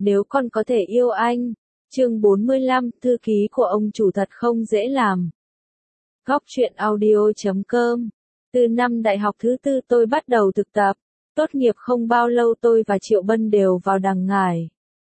nếu con có thể yêu anh. Chương 45, thư ký của ông chủ thật không dễ làm. Góc truyện audio.com. Từ năm đại học thứ tư tôi bắt đầu thực tập. Tốt nghiệp không bao lâu tôi và Triệu Bân đều vào Đằng Ngải.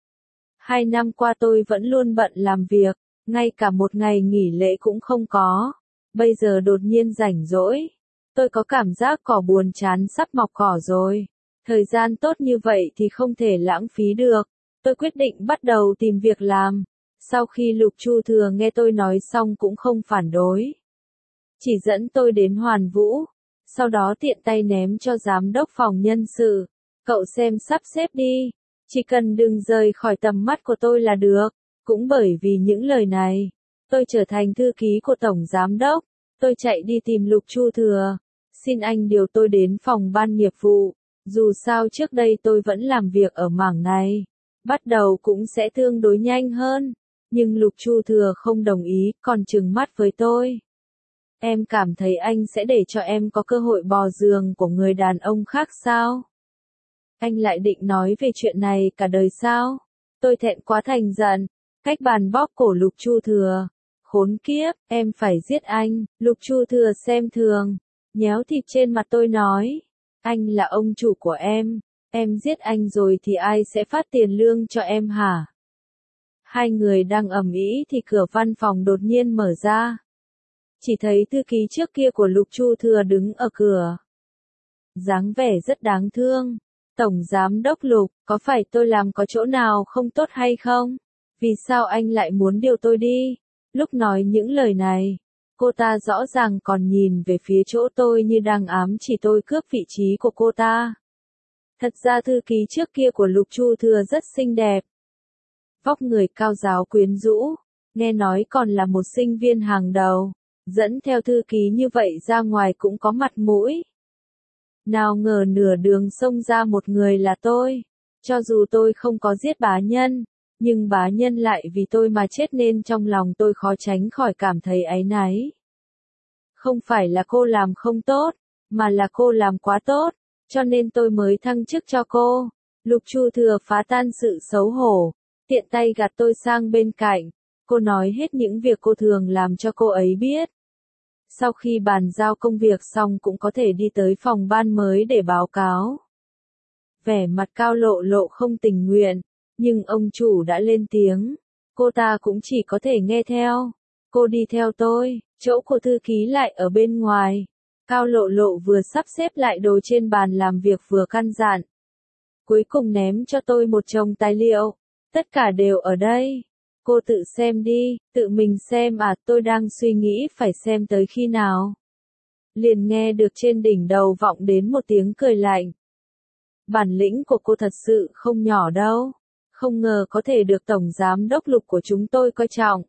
2 năm qua tôi vẫn luôn bận làm việc, ngay cả một ngày nghỉ lễ cũng không có. Bây giờ đột nhiên rảnh rỗi. Tôi có cảm giác cỏ buồn chán sắp mọc cỏ rồi. Thời gian tốt như vậy thì không thể lãng phí được. Tôi quyết định bắt đầu tìm việc làm. Sau khi Lục Chu Thừa nghe tôi nói xong cũng không phản đối. Chỉ dẫn tôi đến Hoàn Vũ. Sau đó tiện tay ném cho giám đốc phòng nhân sự. Cậu xem sắp xếp đi. Chỉ cần đừng rời khỏi tầm mắt của tôi là được. Cũng bởi vì những lời này, tôi trở thành thư ký của tổng giám đốc. Tôi chạy đi tìm Lục Chu Thừa. Xin anh điều tôi đến phòng ban nghiệp vụ. Dù sao trước đây tôi vẫn làm việc ở mảng này. Bắt đầu cũng sẽ tương đối nhanh hơn. Nhưng Lục Chu Thừa không đồng ý, còn trừng mắt với tôi. Em cảm thấy anh sẽ để cho em có cơ hội bò giường của người đàn ông khác sao? Anh lại định nói về chuyện này cả đời sao? Tôi thẹn quá thành giận, cách bàn bóp cổ Lục Chu Thừa. Khốn kiếp, em phải giết anh. Lục Chu Thừa xem thường, nhéo thịt trên mặt tôi nói. Anh là ông chủ của em giết anh rồi thì ai sẽ phát tiền lương cho em hả? Hai người đang ầm ĩ thì cửa văn phòng đột nhiên mở ra. Chỉ thấy thư ký trước kia của Lục Chu Thừa đứng ở cửa. Dáng vẻ rất đáng thương. Tổng giám đốc Lục, có phải tôi làm có chỗ nào không tốt hay không? Vì sao anh lại muốn điều tôi đi? Lúc nói những lời này, cô ta rõ ràng còn nhìn về phía chỗ tôi như đang ám chỉ tôi cướp vị trí của cô ta. Thật ra thư ký trước kia của Lục Chu Thừa rất xinh đẹp. Vóc người cao ráo quyến rũ, nghe nói còn là một sinh viên hàng đầu. Dẫn theo thư ký như vậy ra ngoài cũng có mặt mũi. Nào ngờ nửa đường xông ra một người là tôi. Cho dù tôi không có giết bá nhân, nhưng bá nhân lại vì tôi mà chết nên trong lòng tôi khó tránh khỏi cảm thấy áy náy. Không phải là cô làm không tốt, mà là cô làm quá tốt, cho nên tôi mới thăng chức cho cô. Lục Chu Thừa phá tan sự xấu hổ, tiện tay gạt tôi sang bên cạnh. Cô nói hết những việc cô thường làm cho cô ấy biết. Sau khi bàn giao công việc xong cũng có thể đi tới phòng ban mới để báo cáo. Vẻ mặt Cao Lộ Lộ không tình nguyện, nhưng ông chủ đã lên tiếng. Cô ta cũng chỉ có thể nghe theo. Cô đi theo tôi, chỗ của thư ký lại ở bên ngoài. Cao Lộ Lộ vừa sắp xếp lại đồ trên bàn làm việc vừa căn dặn. Cuối cùng ném cho tôi một chồng tài liệu. Tất cả đều ở đây. Cô tự xem đi, tự mình xem à, tôi đang suy nghĩ phải xem tới khi nào. Liền nghe được trên đỉnh đầu vọng đến một tiếng cười lạnh. Bản lĩnh của cô thật sự không nhỏ đâu. Không ngờ có thể được tổng giám đốc Lục của chúng tôi coi trọng.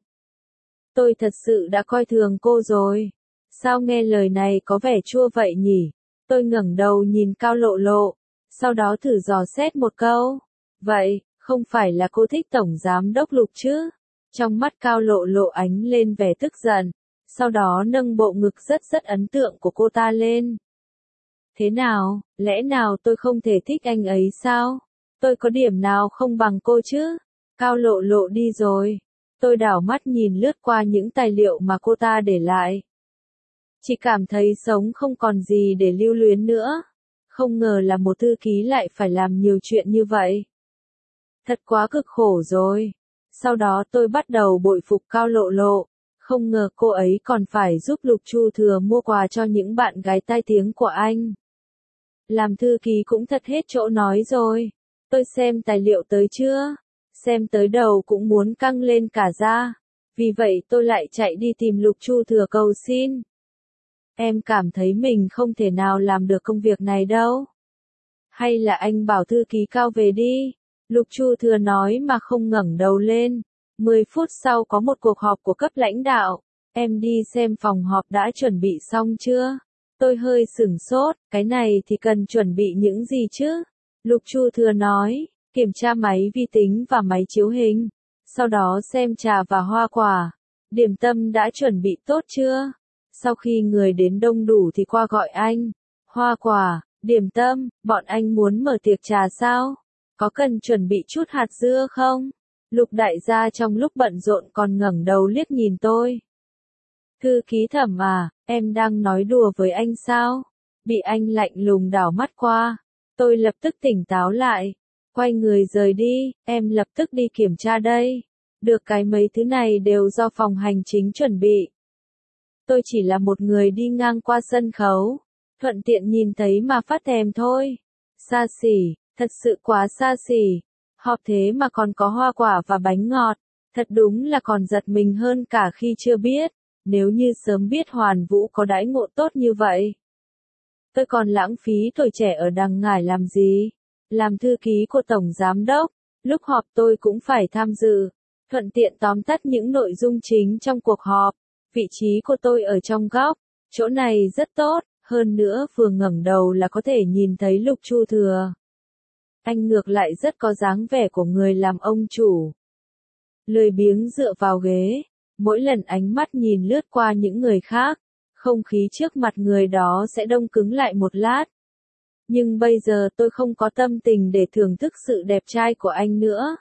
Tôi thật sự đã coi thường cô rồi. Sao nghe lời này có vẻ chua vậy nhỉ? Tôi ngẩng đầu nhìn Cao Lộ Lộ, sau đó thử dò xét một câu. Vậy, không phải là cô thích tổng giám đốc Lục chứ? Trong mắt Cao Lộ Lộ ánh lên vẻ tức giận, sau đó nâng bộ ngực rất ấn tượng của cô ta lên. Thế nào, lẽ nào tôi không thể thích anh ấy sao? Tôi có điểm nào không bằng cô chứ? Cao Lộ Lộ đi rồi. Tôi đảo mắt nhìn lướt qua những tài liệu mà cô ta để lại. Chỉ cảm thấy sống không còn gì để lưu luyến nữa. Không ngờ là một thư ký lại phải làm nhiều chuyện như vậy. Thật quá cực khổ rồi. Sau đó tôi bắt đầu bội phục Cao Lộ Lộ. Không ngờ cô ấy còn phải giúp Lục Chu Thừa mua quà cho những bạn gái tai tiếng của anh. Làm thư ký cũng thật hết chỗ nói rồi. Tôi xem tài liệu tới chưa? Xem tới đầu cũng muốn căng lên cả da. Vì vậy tôi lại chạy đi tìm Lục Chu Thừa cầu xin. Em cảm thấy mình không thể nào làm được công việc này đâu. Hay là anh bảo thư ký Cao về đi. Lục Chu Thừa nói mà không ngẩng đầu lên. 10 phút sau có một cuộc họp của cấp lãnh đạo. Em đi xem phòng họp đã chuẩn bị xong chưa? Tôi hơi sửng sốt, cái này thì cần chuẩn bị những gì chứ? Lục Chu Thừa nói, kiểm tra máy vi tính và máy chiếu hình. Sau đó xem trà và hoa quả. Điểm tâm đã chuẩn bị tốt chưa? Sau khi người đến đông đủ thì qua gọi anh. Hoa quả, điểm tâm, bọn anh muốn mở tiệc trà sao? Có cần chuẩn bị chút hạt dưa không? Lục đại gia trong lúc bận rộn còn ngẩng đầu liếc nhìn tôi. Thư ký Thẩm à, em đang nói đùa với anh sao? Bị anh lạnh lùng đảo mắt qua. Tôi lập tức tỉnh táo lại. Quay người rời đi, em lập tức đi kiểm tra đây. Được cái mấy thứ này đều do phòng hành chính chuẩn bị. Tôi chỉ là một người đi ngang qua sân khấu. Thuận tiện nhìn thấy mà phát thèm thôi. Xa xỉ, thật sự quá xa xỉ. Họp thế mà còn có hoa quả và bánh ngọt. Thật đúng là còn giật mình hơn cả khi chưa biết. Nếu như sớm biết Hoàn Vũ có đãi ngộ tốt như vậy. Tôi còn lãng phí tuổi trẻ ở đằng ngải làm gì? Làm thư ký của Tổng Giám Đốc, lúc họp tôi cũng phải tham dự. Thuận tiện tóm tắt những nội dung chính trong cuộc họp. Vị trí của tôi ở trong góc. Chỗ này rất tốt, hơn nữa vừa ngẩng đầu là có thể nhìn thấy Lục Chu Thừa. Anh ngược lại rất có dáng vẻ của người làm ông chủ. Lười biếng dựa vào ghế. Mỗi lần ánh mắt nhìn lướt qua những người khác, không khí trước mặt người đó sẽ đông cứng lại một lát. Nhưng bây giờ tôi không có tâm tình để thưởng thức sự đẹp trai của anh nữa.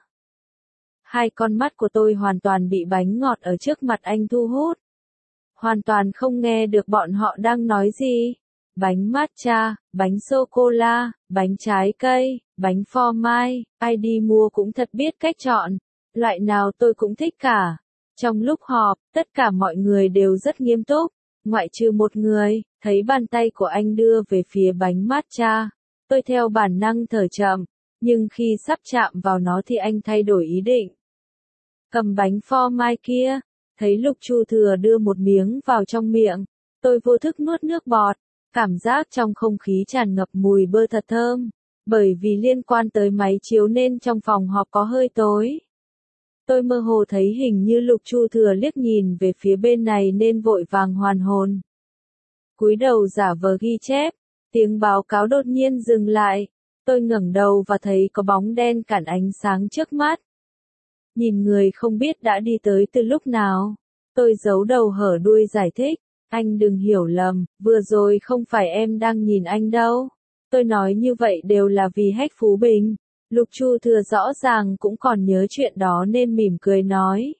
Hai con mắt của tôi hoàn toàn bị bánh ngọt ở trước mặt anh thu hút. Hoàn toàn không nghe được bọn họ đang nói gì. Bánh matcha, bánh sô-cô-la, bánh trái cây, bánh phô mai, ai đi mua cũng thật biết cách chọn. Loại nào tôi cũng thích cả. Trong lúc họp, tất cả mọi người đều rất nghiêm túc, ngoại trừ một người, thấy bàn tay của anh đưa về phía bánh matcha. Tôi theo bản năng thở chậm, nhưng khi sắp chạm vào nó thì anh thay đổi ý định. Cầm bánh phô mai kia, thấy Lục Chu Thừa đưa một miếng vào trong miệng, tôi vô thức nuốt nước bọt, cảm giác trong không khí tràn ngập mùi bơ thật thơm, bởi vì liên quan tới máy chiếu nên trong phòng họp có hơi tối. Tôi mơ hồ thấy hình như Lục Chu Thừa liếc nhìn về phía bên này nên vội vàng hoàn hồn. Cúi đầu giả vờ ghi chép, tiếng báo cáo đột nhiên dừng lại. Tôi ngẩng đầu và thấy có bóng đen cản ánh sáng trước mắt. Nhìn người không biết đã đi tới từ lúc nào. Tôi giấu đầu hở đuôi giải thích, anh đừng hiểu lầm, vừa rồi không phải em đang nhìn anh đâu. Tôi nói như vậy đều là vì Hách Phú Bình. Lục Chu Thừa rõ ràng cũng còn nhớ chuyện đó nên mỉm cười nói.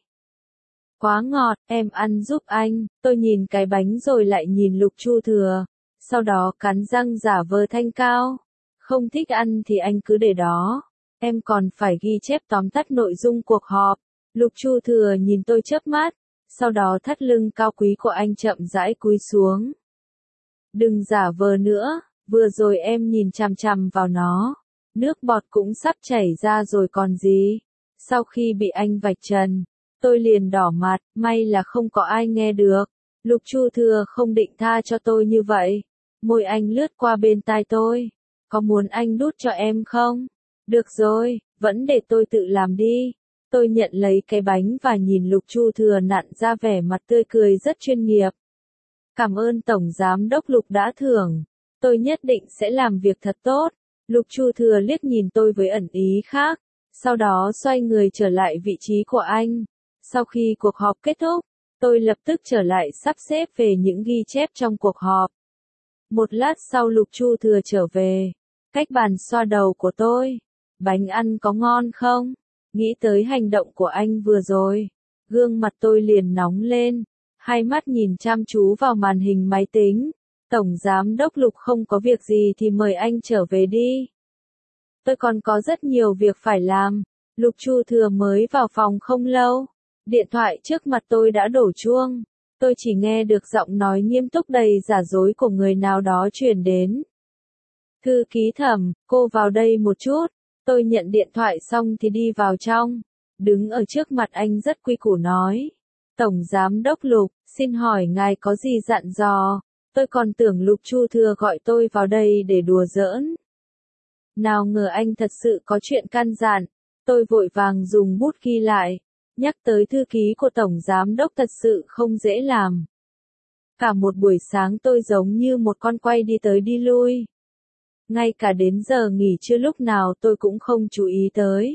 Quá ngọt, em ăn giúp anh. Tôi nhìn cái bánh rồi lại nhìn Lục Chu Thừa. Sau đó cắn răng giả vờ thanh cao. Không thích ăn thì anh cứ để đó. Em còn phải ghi chép tóm tắt nội dung cuộc họp. Lục Chu Thừa nhìn tôi chớp mắt. Sau đó thắt lưng cao quý của anh chậm rãi cúi xuống. Đừng giả vờ nữa, vừa rồi em nhìn chằm chằm vào nó. Nước bọt cũng sắp chảy ra rồi còn gì. Sau khi bị anh vạch trần, tôi liền đỏ mặt, may là không có ai nghe được. Lục Chu Thừa không định tha cho tôi như vậy. Môi anh lướt qua bên tai tôi. Có muốn anh đút cho em không? Được rồi, vẫn để tôi tự làm đi. Tôi nhận lấy cái bánh và nhìn Lục Chu Thừa nặn ra vẻ mặt tươi cười rất chuyên nghiệp. Cảm ơn Tổng Giám Đốc Lục đã thưởng. Tôi nhất định sẽ làm việc thật tốt. Lục Chu Thừa liếc nhìn tôi với ẩn ý khác. Sau đó xoay người trở lại vị trí của anh. Sau khi cuộc họp kết thúc, tôi lập tức trở lại sắp xếp về những ghi chép trong cuộc họp. Một lát sau Lục Chu Thừa trở về. Cách bàn xoa đầu của tôi. Bánh ăn có ngon không? Nghĩ tới hành động của anh vừa rồi. Gương mặt tôi liền nóng lên. Hai mắt nhìn chăm chú vào màn hình máy tính. Tổng Giám Đốc Lục không có việc gì thì mời anh trở về đi. Tôi còn có rất nhiều việc phải làm. Lục Chu Thừa mới vào phòng không lâu. Điện thoại trước mặt tôi đã đổ chuông. Tôi chỉ nghe được giọng nói nghiêm túc đầy giả dối của người nào đó truyền đến. Thư ký Thẩm, cô vào đây một chút. Tôi nhận điện thoại xong thì đi vào trong. Đứng ở trước mặt anh rất quy củ nói. Tổng Giám Đốc Lục, xin hỏi ngài có gì dặn dò? Tôi còn tưởng Lục Chu Thừa gọi tôi vào đây để đùa giỡn. Nào ngờ anh thật sự có chuyện căn dặn. Tôi vội vàng dùng bút ghi lại. Nhắc tới thư ký của Tổng Giám Đốc thật sự không dễ làm. Cả một buổi sáng tôi giống như một con quay đi tới đi lui. Ngay cả đến giờ nghỉ trưa lúc nào tôi cũng không chú ý tới.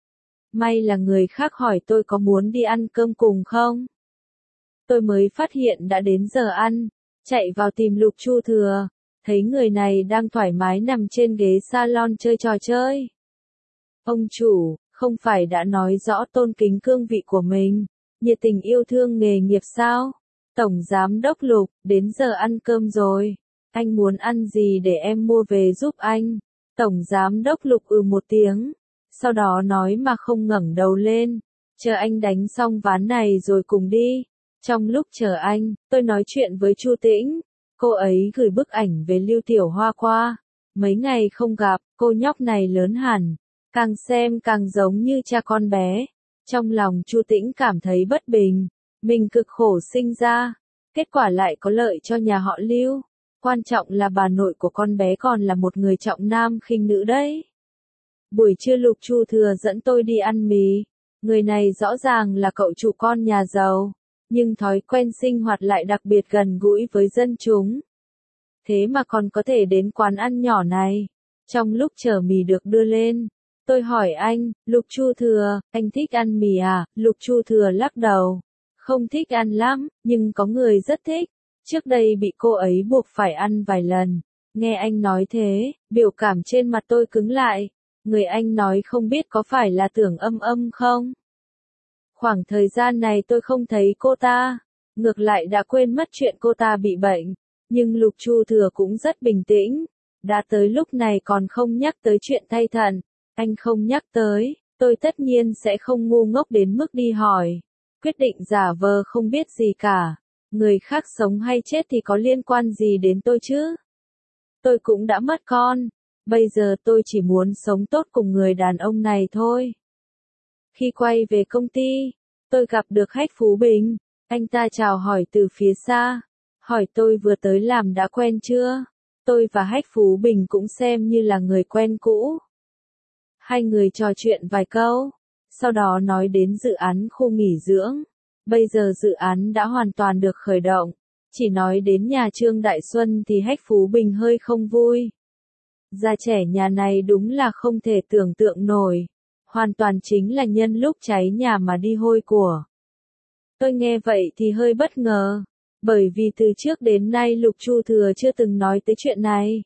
May là người khác hỏi tôi có muốn đi ăn cơm cùng không. Tôi mới phát hiện đã đến giờ ăn, chạy vào tìm Lục Chu Thừa, thấy người này đang thoải mái nằm trên ghế salon chơi trò chơi. Ông chủ, không phải đã nói rõ tôn kính cương vị của mình, nhiệt tình yêu thương nghề nghiệp sao? Tổng Giám đốc Lục, đến giờ ăn cơm rồi. Anh muốn ăn gì để em mua về giúp anh? Tổng Giám đốc Lục một tiếng. Sau đó nói mà không ngẩng đầu lên. Chờ anh đánh xong ván này rồi cùng đi. Trong lúc chờ anh, tôi nói chuyện với Chu Tĩnh. Cô ấy gửi bức ảnh về Lưu Tiểu Hoa qua. Mấy ngày không gặp, cô nhóc này lớn hẳn. Càng xem càng giống như cha con bé. Trong lòng Chu Tĩnh cảm thấy bất bình. Mình cực khổ sinh ra. Kết quả lại có lợi cho nhà họ Lưu. Quan trọng là bà nội của con bé còn là một người trọng nam khinh nữ đấy. Buổi trưa Lục Chu Thừa dẫn tôi đi ăn mì. Người này rõ ràng là cậu chủ con nhà giàu. Nhưng thói quen sinh hoạt lại đặc biệt gần gũi với dân chúng. Thế mà còn có thể đến quán ăn nhỏ này. Trong lúc chờ mì được đưa lên, tôi hỏi anh, Lục Chu Thừa, anh thích ăn mì à? Lục Chu Thừa lắc đầu. Không thích ăn lắm, nhưng có người rất thích. Trước đây bị cô ấy buộc phải ăn vài lần. Nghe anh nói thế, biểu cảm trên mặt tôi cứng lại. Người anh nói không biết có phải là Tưởng Âm Âm không? Khoảng thời gian này tôi không thấy cô ta. Ngược lại đã quên mất chuyện cô ta bị bệnh. Nhưng Lục Chu Thừa cũng rất bình tĩnh. Đã tới lúc này còn không nhắc tới chuyện thay thận. Anh không nhắc tới, tôi tất nhiên sẽ không ngu ngốc đến mức đi hỏi. Quyết định giả vờ không biết gì cả. Người khác sống hay chết thì có liên quan gì đến tôi chứ? Tôi cũng đã mất con. Bây giờ tôi chỉ muốn sống tốt cùng người đàn ông này thôi. Khi quay về công ty, tôi gặp được Hách Phú Bình. Anh ta chào hỏi từ phía xa. Hỏi tôi vừa tới làm đã quen chưa? Tôi và Hách Phú Bình cũng xem như là người quen cũ. Hai người trò chuyện vài câu. Sau đó nói đến dự án khu nghỉ dưỡng. Bây giờ dự án đã hoàn toàn được khởi động. Chỉ nói đến nhà Trương Đại Xuân thì Hách Phú Bình hơi không vui. Già trẻ nhà này đúng là không thể tưởng tượng nổi. Hoàn toàn chính là nhân lúc cháy nhà mà đi hôi của. Tôi nghe vậy thì hơi bất ngờ. Bởi vì từ trước đến nay Lục Chu Thừa chưa từng nói tới chuyện này.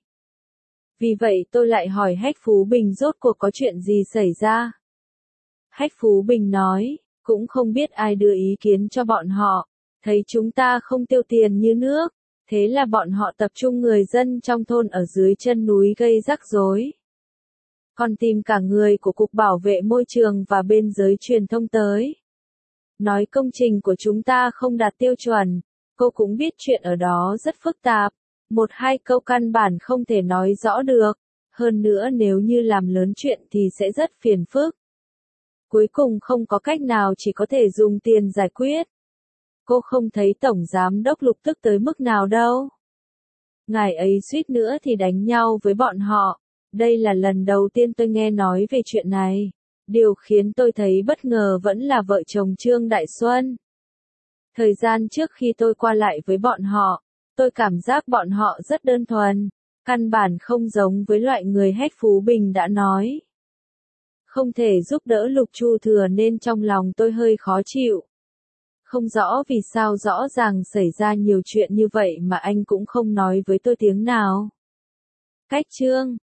Vì vậy tôi lại hỏi Hách Phú Bình rốt cuộc có chuyện gì xảy ra. Hách Phú Bình nói, cũng không biết ai đưa ý kiến cho bọn họ. Thấy chúng ta không tiêu tiền như nước. Thế là bọn họ tập trung người dân trong thôn ở dưới chân núi gây rắc rối. Còn tìm cả người của Cục Bảo vệ Môi trường và bên giới truyền thông tới. Nói công trình của chúng ta không đạt tiêu chuẩn. Cô cũng biết chuyện ở đó rất phức tạp. Một hai câu căn bản không thể nói rõ được. Hơn nữa nếu như làm lớn chuyện thì sẽ rất phiền phức. Cuối cùng không có cách nào chỉ có thể dùng tiền giải quyết. Cô không thấy Tổng Giám đốc Lục tức tới mức nào đâu. Ngài ấy suýt nữa thì đánh nhau với bọn họ. Đây là lần đầu tiên tôi nghe nói về chuyện này. Điều khiến tôi thấy bất ngờ vẫn là vợ chồng Trương Đại Xuân. Thời gian trước khi tôi qua lại với bọn họ, tôi cảm giác bọn họ rất đơn thuần. Căn bản không giống với loại người Hách Phú Bình đã nói. Không thể giúp đỡ Lục Chu Thừa nên trong lòng tôi hơi khó chịu. Không rõ vì sao rõ ràng xảy ra nhiều chuyện như vậy mà anh cũng không nói với tôi tiếng nào. Cách chương